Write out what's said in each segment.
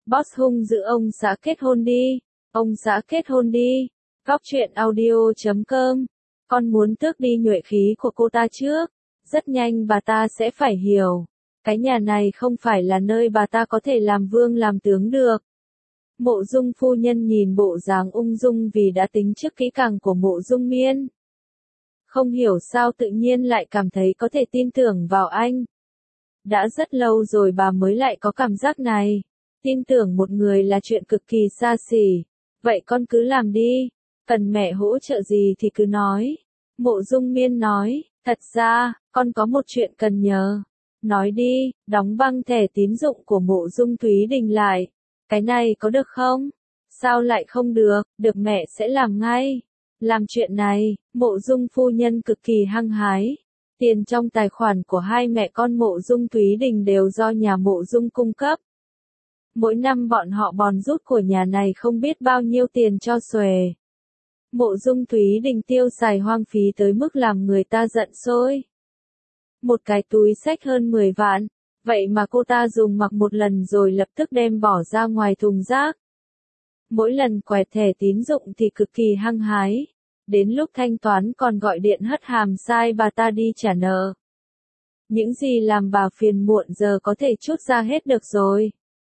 Boss hung dữ ông xã kết hôn đi. Ông xã kết hôn đi. Góc truyện audio.com. Con muốn tước đi nhuệ khí của cô ta trước. Rất nhanh bà ta sẽ phải hiểu. Cái nhà này không phải là nơi bà ta có thể làm vương làm tướng được. Mộ Dung phu nhân nhìn bộ dáng ung dung vì đã tính trước kỹ càng của Mộ Dung Miên. Không hiểu sao tự nhiên lại cảm thấy có thể tin tưởng vào anh. Đã rất lâu rồi bà mới lại có cảm giác này. Tin tưởng một người là chuyện cực kỳ xa xỉ. Vậy con cứ làm đi. Cần mẹ hỗ trợ gì thì cứ nói. Mộ Dung Miên nói, thật ra, con có một chuyện cần nhờ. Nói đi, đóng băng thẻ tín dụng của Mộ Dung Thúy Đình lại. Cái này có được không? Sao lại không được, được mẹ sẽ làm ngay. Làm chuyện này, Mộ Dung phu nhân cực kỳ hăng hái. Tiền trong tài khoản của hai mẹ con Mộ Dung Thúy Đình đều do nhà Mộ Dung cung cấp. Mỗi năm bọn họ bòn rút của nhà này không biết bao nhiêu tiền cho xuề. Mộ Dung Thúy Đình tiêu xài hoang phí tới mức làm người ta giận sôi. Một cái túi xách hơn 10 vạn, vậy mà cô ta dùng mặc một lần rồi lập tức đem bỏ ra ngoài thùng rác. Mỗi lần quẹt thẻ tín dụng thì cực kỳ hăng hái. Đến lúc thanh toán còn gọi điện hất hàm sai bà ta đi trả nợ. Những gì làm bà phiền muộn giờ có thể trút ra hết được rồi.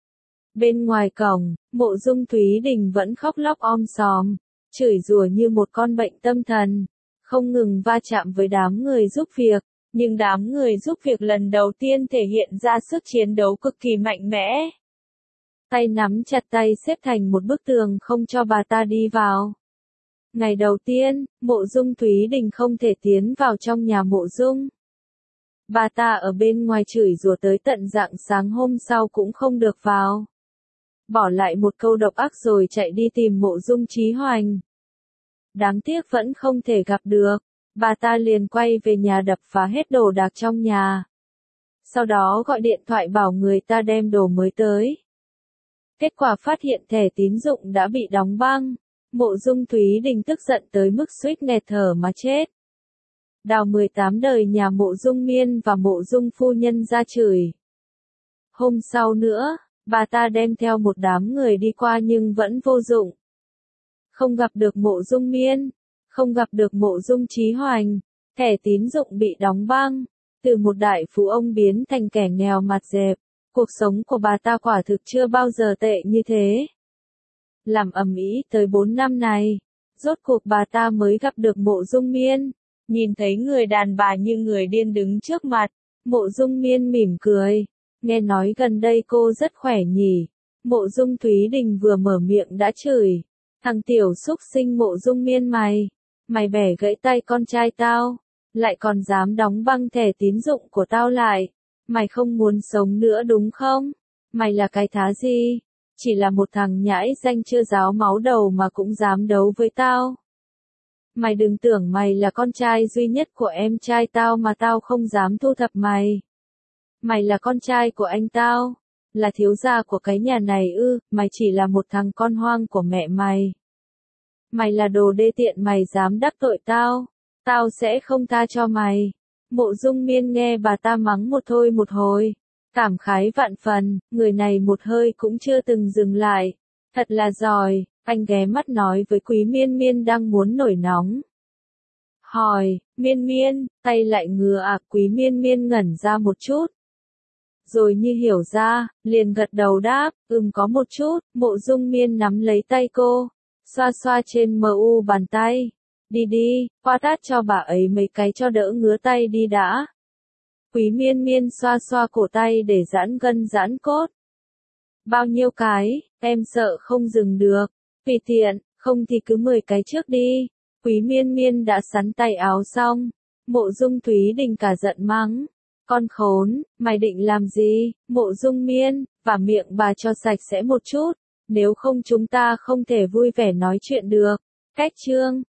Bên ngoài cổng, Mộ Dung Thúy Đình vẫn khóc lóc om sòm, chửi rủa như một con bệnh tâm thần, không ngừng va chạm với đám người giúp việc. Nhưng đám người giúp việc lần đầu tiên thể hiện ra sức chiến đấu cực kỳ mạnh mẽ. Tay nắm chặt tay xếp thành một bức tường không cho bà ta đi vào. Ngày đầu tiên, Mộ Dung Thúy Đình không thể tiến vào trong nhà Mộ Dung. Bà ta ở bên ngoài chửi rủa tới tận rạng sáng hôm sau cũng không được vào. Bỏ lại một câu độc ác rồi chạy đi tìm Mộ Dung Chí Hoành. Đáng tiếc vẫn không thể gặp được. Bà ta liền quay về nhà đập phá hết đồ đạc trong nhà. Sau đó gọi điện thoại bảo người ta đem đồ mới tới. Kết quả phát hiện thẻ tín dụng đã bị đóng băng. Mộ Dung Thúy Đình tức giận tới mức suýt nghẹt thở mà chết. Đào 18 đời nhà Mộ Dung Miên và Mộ Dung phu nhân ra chửi. Hôm sau nữa, bà ta đem theo một đám người đi qua nhưng vẫn vô dụng. Không gặp được Mộ Dung Miên. Không gặp được Mộ Dung Chí Hoành, thẻ tín dụng bị đóng băng, từ một đại phú ông biến thành kẻ nghèo mặt dẹp, cuộc sống của bà ta quả thực chưa bao giờ tệ như thế. Làm ầm ĩ tới 4 năm này, rốt cuộc bà ta mới gặp được Mộ Dung Miên, nhìn thấy người đàn bà như người điên đứng trước mặt, Mộ Dung Miên mỉm cười, nghe nói gần đây cô rất khỏe nhỉ. Mộ Dung Thúy Đình vừa mở miệng đã chửi, thằng tiểu xúc sinh Mộ Dung Miên mày bẻ gãy tay con trai tao, lại còn dám đóng băng thẻ tín dụng của tao lại, mày không muốn sống nữa đúng không? Mày là cái thá gì? Chỉ là một thằng nhãi danh chưa ráo máu đầu mà cũng dám đấu với tao. Mày đừng tưởng mày là con trai duy nhất của em trai tao mà tao không dám thu thập mày. Mày là con trai của anh tao, là thiếu gia của cái nhà này ư, mày chỉ là một thằng con hoang của mẹ mày. Mày là đồ đê tiện, mày dám đắc tội tao, tao sẽ không tha cho mày. Mộ Dung Miên nghe bà ta mắng một thôi một hồi, cảm khái vạn phần, người này một hơi cũng chưa từng dừng lại, thật là giỏi. Anh ghé mắt nói với Quý Miên Miên đang muốn nổi nóng. Hỏi, Miên Miên, tay lại ngứa à? Quý Miên Miên ngẩn ra một chút. Rồi như hiểu ra, liền gật đầu đáp, có một chút. Mộ Dung Miên nắm lấy tay cô, xoa xoa trên mu bàn tay. Đi đi, qua tát cho bà ấy mấy cái cho đỡ ngứa tay đi đã. Quý Miên Miên xoa xoa cổ tay để giãn gân giãn cốt. Bao nhiêu cái, em sợ không dừng được. Tùy tiện, không thì cứ 10 cái trước đi. Quý Miên Miên đã sắn tay áo xong. Mộ Dung Thúy Đình cả giận mắng. Con khốn, mày định làm gì? Mộ Dung Miên, và miệng bà cho sạch sẽ một chút. Nếu không chúng ta không thể vui vẻ nói chuyện được. Cách chương.